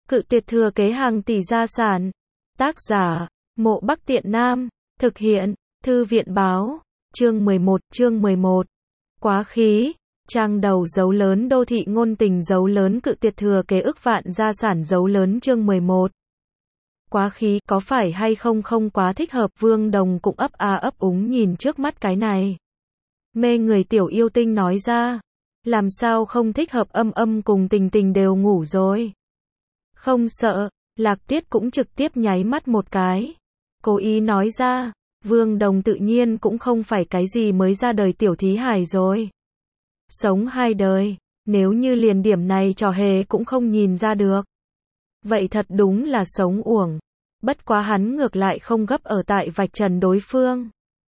Cự tuyệt thừa kế hàng tỷ gia sản. Tác giả, Mộ Bắc Tiện Nam. Thực hiện, Thư viện báo. Chương 11. Quá khí. Trang đầu dấu lớn đô thị ngôn tình dấu lớn cự tuyệt thừa kế ức vạn gia sản dấu lớn chương 11. Quá khí, có phải hay không không quá thích hợp, Vương Đồng cũng ấp a ấp úng nhìn trước mắt cái này. Mê người tiểu yêu tinh nói ra. Làm sao không thích hợp, cùng Tình Tình đều ngủ rồi. Không sợ, Lạc Tiết cũng trực tiếp nháy mắt một cái. Cố ý nói ra, Vương Đồng tự nhiên cũng không phải cái gì mới ra đời tiểu thí hài rồi. Sống 2 đời, nếu như liền điểm này trò hề cũng không nhìn ra được. Vậy thật đúng là sống uổng. Bất quá hắn ngược lại không gấp ở tại vạch trần đối phương.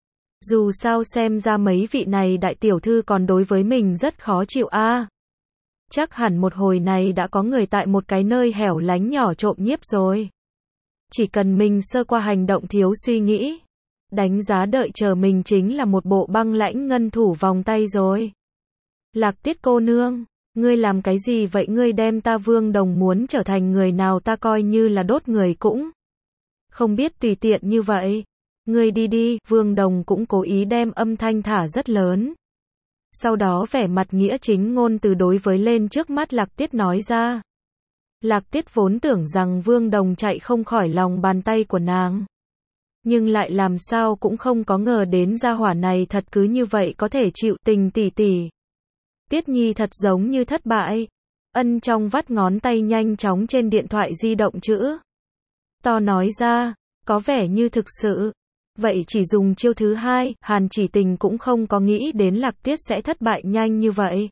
Dù sao xem ra mấy vị này đại tiểu thư còn đối với mình rất khó chịu a. Chắc hẳn một hồi này đã có người tại một cái nơi hẻo lánh nhỏ trộm nhiếp rồi. Chỉ cần mình sơ qua hành động thiếu suy nghĩ, đánh giá đợi chờ mình chính là một bộ băng lãnh ngân thủ vòng tay rồi. Lạc Tiết cô nương, ngươi làm cái gì vậy, ngươi đem ta Vương Đồng muốn trở thành người nào, ta coi như là đốt người cũng không biết tùy tiện như vậy. Ngươi đi đi, Vương Đồng cũng cố ý đem âm thanh thả rất lớn. Sau đó vẻ mặt nghĩa chính ngôn từ đối với lên trước mắt Lạc Tiết nói ra. Lạc Tiết vốn tưởng rằng Vương Đồng chạy không khỏi lòng bàn tay của nàng. Nhưng lại làm sao cũng không có ngờ đến gia hỏa này thật cứ như vậy có thể chịu. Tình tỷ tỷ. Tiết Nhi thật giống như thất bại. Ân trong vắt ngón tay nhanh chóng trên điện thoại di động chữ to nói ra, có vẻ như thực sự. Vậy chỉ dùng chiêu thứ 2, Hàn Chỉ Tình cũng không có nghĩ đến Lạc Tiết sẽ thất bại nhanh như vậy.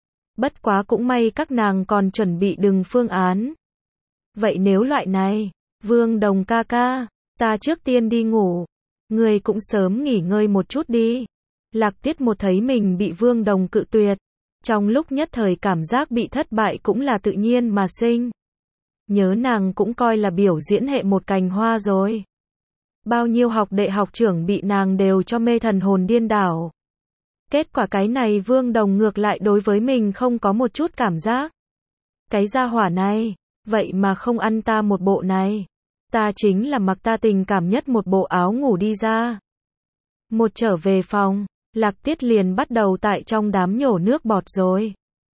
Bất quá cũng may các nàng còn chuẩn bị đừng phương án. Vậy nếu loại này, Vương Đồng ca ca, ta trước tiên đi ngủ. Người cũng sớm nghỉ ngơi một chút đi. Lạc Tiết một thấy mình bị Vương Đồng cự tuyệt. Trong lúc nhất thời cảm giác bị thất bại cũng là tự nhiên mà sinh. Nhớ nàng cũng coi là biểu diễn hệ một cành hoa rồi. Bao nhiêu học đệ học trưởng bị nàng đều cho mê thần hồn điên đảo. Kết quả cái này Vương Đồng ngược lại đối với mình không có một chút cảm giác. Cái gia hỏa này, vậy mà không ăn ta một bộ này. Ta chính là mặc ta tình cảm nhất một bộ áo ngủ đi ra. Một trở về phòng, Lạc Tiết liền bắt đầu tại trong đám nhổ nước bọt rồi.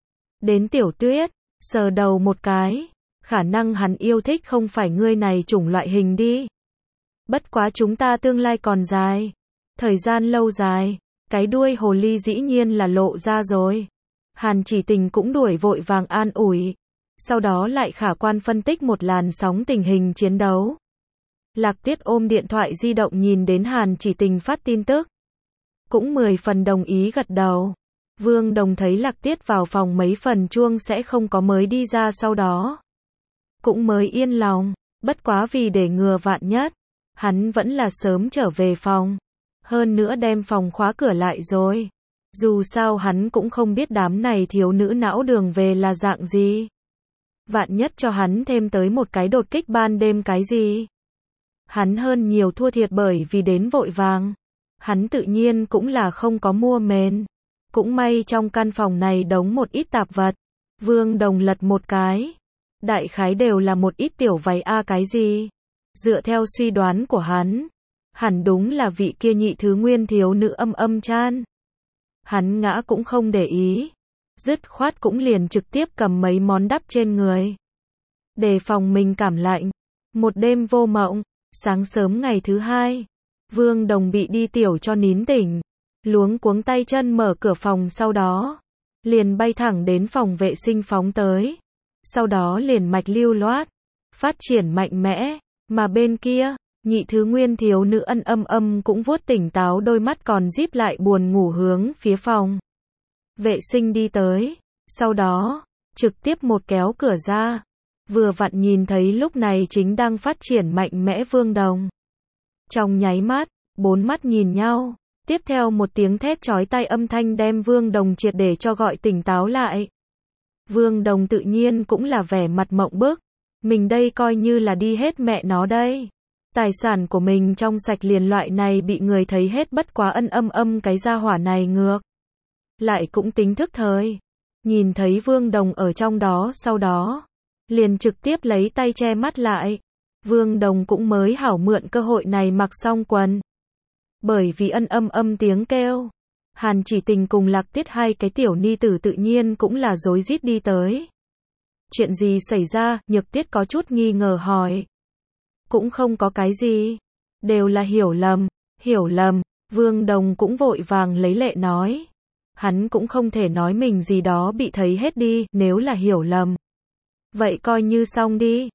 Đến Tiểu Tuyết, sờ đầu một cái. Khả năng hắn yêu thích không phải ngươi này chủng loại hình đi. Bất quá chúng ta tương lai còn dài. Thời gian lâu dài. Cái đuôi hồ ly dĩ nhiên là lộ ra rồi. Hàn Chỉ Tình cũng đuổi vội vàng an ủi. Sau đó lại khả quan phân tích một làn sóng tình hình chiến đấu. Lạc Tiết ôm điện thoại di động nhìn đến Hàn Chỉ Tình phát tin tức. Cũng 10 phần đồng ý gật đầu. Vương Đồng thấy Lạc Tiết vào phòng mấy phần chuông sẽ không có mới đi ra, sau đó cũng mới yên lòng. Bất quá vì để ngừa vạn nhất, hắn vẫn là sớm trở về phòng. Hơn nữa đem phòng khóa cửa lại rồi. Dù sao hắn cũng không biết đám này thiếu nữ não đường về là dạng gì. Vạn nhất cho hắn thêm tới một cái đột kích ban đêm cái gì. Hắn hơn nhiều thua thiệt bởi vì đến vội vàng. Hắn tự nhiên cũng là không có mua mền. Cũng may trong căn phòng này đống một ít tạp vật. Vương Đồng lật một cái. Đại khái đều là một ít tiểu váy cái gì. Dựa theo suy đoán của hắn, hẳn đúng là vị kia nhị thứ nguyên thiếu nữ Chan. Hắn ngã cũng không để ý. Dứt khoát cũng liền trực tiếp cầm mấy món đắp trên người. Đề phòng mình cảm lạnh. Một đêm vô mộng, sáng sớm ngày thứ 2. Vương Đồng bị đi tiểu cho nín tỉnh. Luống cuống tay chân mở cửa phòng, sau đó liền bay thẳng đến phòng vệ sinh phóng tới. Sau đó liền mạch lưu loát, phát triển mạnh mẽ. Mà bên kia, nhị thứ nguyên thiếu nữ cũng vuốt tỉnh táo đôi mắt còn díp lại buồn ngủ hướng phía phòng vệ sinh đi tới. Sau đó, trực tiếp một kéo cửa ra. Vừa vặn nhìn thấy lúc này chính đang phát triển mạnh mẽ Vương Đồng. Trong nháy mắt, 4 mắt nhìn nhau. Tiếp theo một tiếng thét chói tai âm thanh đem Vương Đồng triệt để cho gọi tỉnh táo lại. Vương Đồng tự nhiên cũng là vẻ mặt mộng bức. Mình đây coi như là đi hết mẹ nó đây. Tài sản của mình trong sạch liền loại này bị người thấy hết, bất quá cái gia hỏa này ngược lại cũng tính thức thời. Nhìn thấy Vương Đồng ở trong đó, sau đó liền trực tiếp lấy tay che mắt lại. Vương Đồng cũng mới hảo mượn cơ hội này mặc xong quần. Bởi vì âm tiếng kêu, Hàn Chỉ Tình cùng Lạc Tiết hai cái tiểu ni tử tự nhiên cũng là rối rít đi tới. Chuyện gì xảy ra, Nhược Tiết có chút nghi ngờ hỏi. Cũng không có cái gì, đều là hiểu lầm, Vương Đồng cũng vội vàng lấy lệ nói. Hắn cũng không thể nói mình gì đó bị thấy hết đi, nếu là hiểu lầm. Vậy coi như xong đi.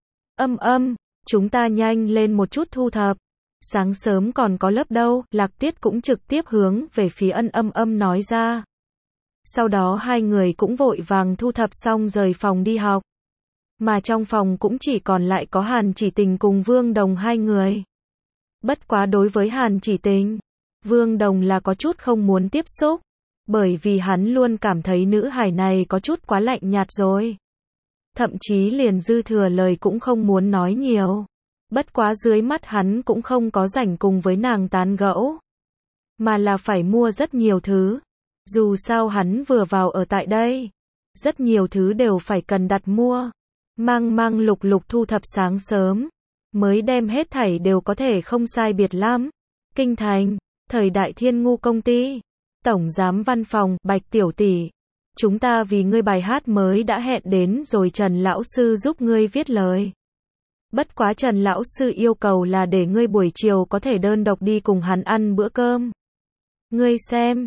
Chúng ta nhanh lên một chút thu thập. Sáng sớm còn có lớp đâu, Lạc Tiết cũng trực tiếp hướng về phía nói ra. Sau đó hai người cũng vội vàng thu thập xong rời phòng đi học. Mà trong phòng cũng chỉ còn lại có Hàn Chỉ Tình cùng Vương Đồng hai người. Bất quá đối với Hàn Chỉ Tình, Vương Đồng là có chút không muốn tiếp xúc. Bởi vì hắn luôn cảm thấy nữ hài này có chút quá lạnh nhạt rồi. Thậm chí liền dư thừa lời cũng không muốn nói nhiều. Bất quá dưới mắt hắn cũng không có rảnh cùng với nàng tán gẫu. Mà là phải mua rất nhiều thứ. Dù sao hắn vừa vào ở tại đây. Rất nhiều thứ đều phải cần đặt mua. Mang lục thu thập sáng sớm. Mới đem hết thảy đều có thể không sai biệt lắm. Kinh thành, thời đại Thiên Ngu công ty. Tổng giám văn phòng, Bạch tiểu tỷ. Chúng ta vì ngươi bài hát mới đã hẹn đến rồi Trần lão sư giúp ngươi viết lời. Bất quá Trần lão sư yêu cầu là để ngươi buổi chiều có thể đơn độc đi cùng hắn ăn bữa cơm. Ngươi xem,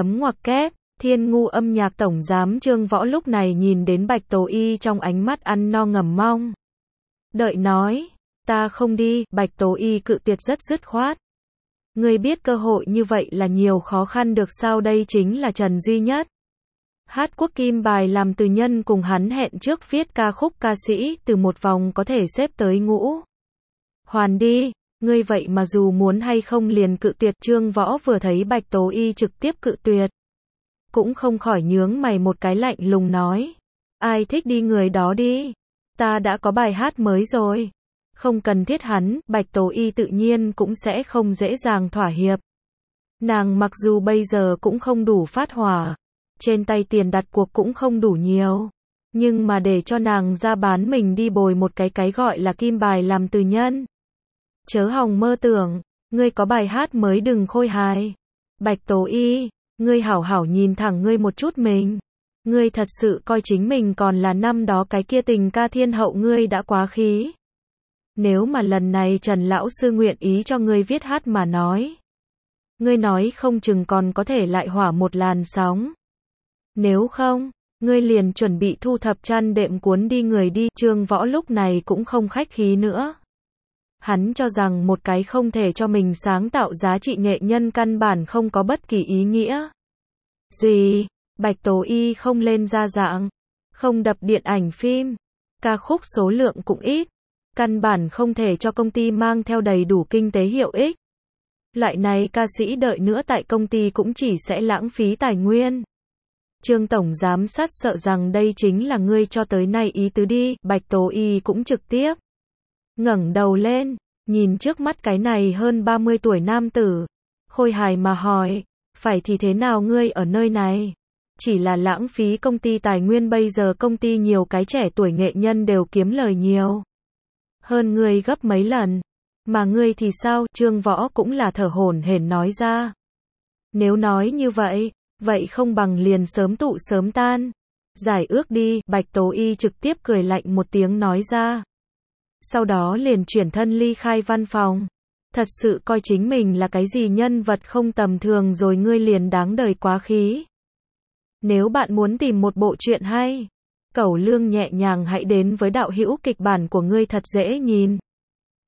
_, Thiên Ngu âm nhạc tổng giám Trương Võ lúc này nhìn đến Bạch Tố Y trong ánh mắt ăn no ngầm mong. Đợi nói, ta không đi, Bạch Tố Y cự tuyệt rất dứt khoát. Ngươi biết cơ hội như vậy là nhiều khó khăn được sao, đây chính là Trần duy nhất. Hát quốc kim bài làm từ nhân cùng hắn hẹn trước viết ca khúc ca sĩ từ một vòng có thể xếp tới ngũ. Hoàn đi, ngươi vậy mà dù muốn hay không liền cự tuyệt. Trương Võ vừa thấy Bạch Tố Y trực tiếp cự tuyệt. Cũng không khỏi nhướng mày một cái lạnh lùng nói. Ai thích đi người đó đi. Ta đã có bài hát mới rồi. Không cần thiết hắn, Bạch Tố Y tự nhiên cũng sẽ không dễ dàng thỏa hiệp. Nàng mặc dù bây giờ cũng không đủ phát hỏa. Trên tay tiền đặt cuộc cũng không đủ nhiều. Nhưng mà để cho nàng ra bán mình đi bồi một cái gọi là kim bài làm từ nhân. Chớ hòng mơ tưởng, ngươi có bài hát mới đừng khôi hài. Bạch Tố Y, ngươi hảo hảo nhìn thẳng ngươi một chút mình. Ngươi thật sự coi chính mình còn là năm đó cái kia tình ca thiên hậu, ngươi đã quá khí. Nếu mà lần này Trần lão sư nguyện ý cho ngươi viết hát mà nói. Ngươi nói không chừng còn có thể lại hỏa một làn sóng. Nếu không, ngươi liền chuẩn bị thu thập chăn đệm cuốn đi người đi. Trương Võ lúc này cũng không khách khí nữa. Hắn cho rằng một cái không thể cho mình sáng tạo giá trị nghệ nhân căn bản không có bất kỳ ý nghĩa. Gì? Bạch Tố Y không lên ra dạng, không đập điện ảnh phim, ca khúc số lượng cũng ít, căn bản không thể cho công ty mang theo đầy đủ kinh tế hiệu ích. Loại này ca sĩ đợi nữa tại công ty cũng chỉ sẽ lãng phí tài nguyên. Trương tổng giám sát sợ rằng đây chính là ngươi cho tới nay ý tứ đi. Bạch Tố Y cũng trực tiếp ngẩng đầu lên, nhìn trước mắt cái này hơn 30 tuổi nam tử, khôi hài mà hỏi, phải thì thế nào ngươi ở nơi này? Chỉ là lãng phí công ty tài nguyên, bây giờ công ty nhiều cái trẻ tuổi nghệ nhân đều kiếm lời nhiều hơn ngươi gấp mấy lần. Mà ngươi thì sao? Trương Võ cũng là thở hổn hển nói ra. Nếu nói như vậy, vậy không bằng liền sớm tụ sớm tan. Giải ước đi. Bạch Tố Y trực tiếp cười lạnh một tiếng nói ra. Sau đó liền chuyển thân ly khai văn phòng. Thật sự coi chính mình là cái gì nhân vật không tầm thường rồi, ngươi liền đáng đời quá khí. Nếu bạn muốn tìm một bộ truyện hay, cẩu lương nhẹ nhàng, hãy đến với Đạo Hữu Kịch Bản của ngươi thật dễ nhìn.